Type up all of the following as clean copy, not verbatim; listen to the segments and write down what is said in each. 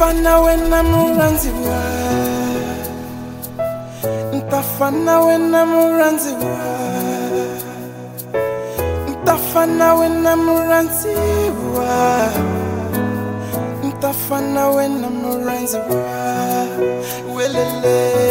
Ntafana wena muranziwa, ntafana wena muranziwa, ntafana wena muranziwa, ntafana wena muranziwa, welele.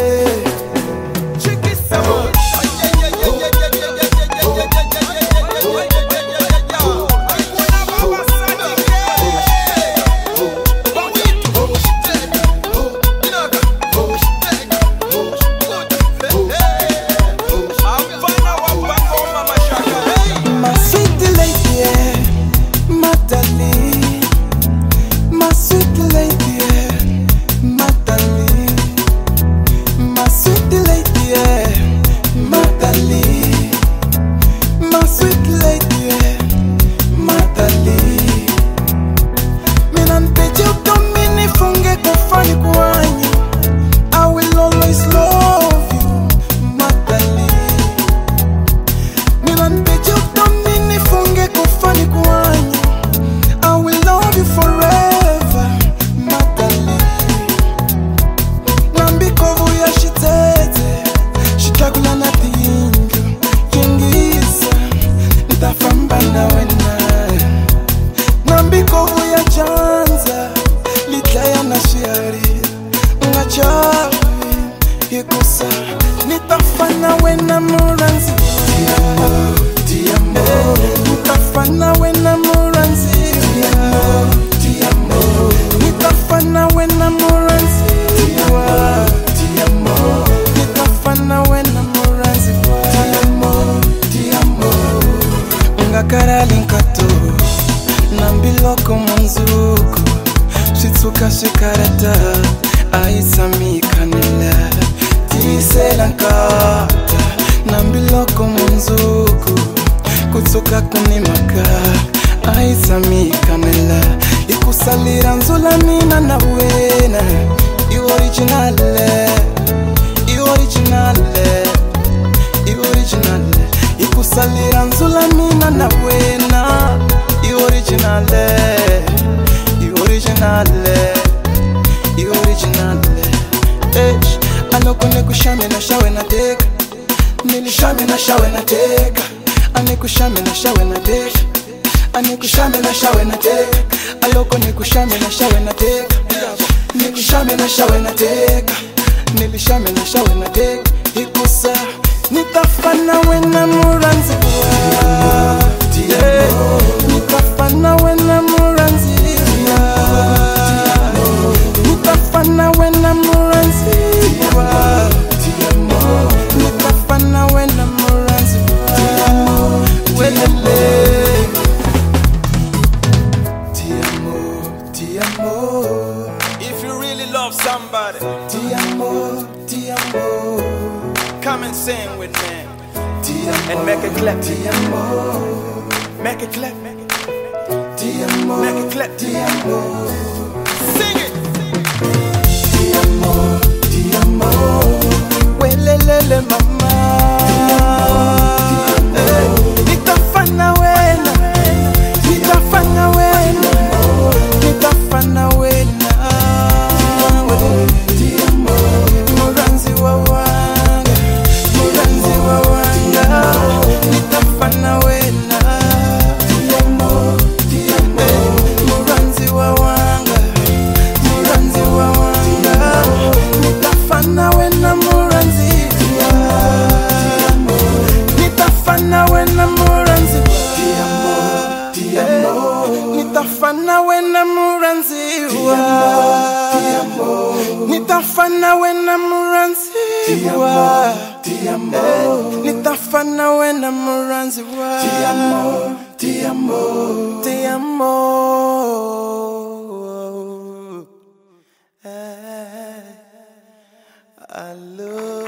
Nitafana wena muranzi, ti amor. Nitafana wena muranzi, ti amor. Nitafana wena muranzi, ti amor. Nitafana wena muranzi, ti amor. Ngakara linkato, nambiloko manzuko, shitsuka shikarata, aisami kanela. Iselankata nambiloko munzuku kutsuka kunimaka aisami kanela ikusalira nzula mina na wena originale ikusalira nzula mina na wena originale Anoko nekushame na shawe na teka, nilishame na shawe na teka. Anekushame na shawe na teka, anekushame na shawe na teka. Aloko nekushame na shawe na teka, nekushame na shawe na teka. Nilishame na shawe na teka. Ikusa nitafana wena muranzi, nitafana wena muranzi, nitafana wena muranzi. Nitafana wena muranzi, welele. Ti amor. If you really love somebody, Ti amor. come and sing with me. Ti amor. And make it clap. Ti amor. Make it clap. Ti amor. Make it clap. Ti amor. Sing it. Ti amor. Ti amor. Welelele mama. Nitafana wena. Nitafana wena. Nitafana wena. Ti amor. Muranzi wa wanga. Muranzi wa wanga. Nitafana wena. Ti amor. Ti amor. Muranzi wa wanga. Muranzi wa wanga. Nitafana wena muranzi. Nitafana wena muranzi. Nitafana wena muranzi. Nitafana wena muranzi. Nitafana wena muranzi. Ti amor. I love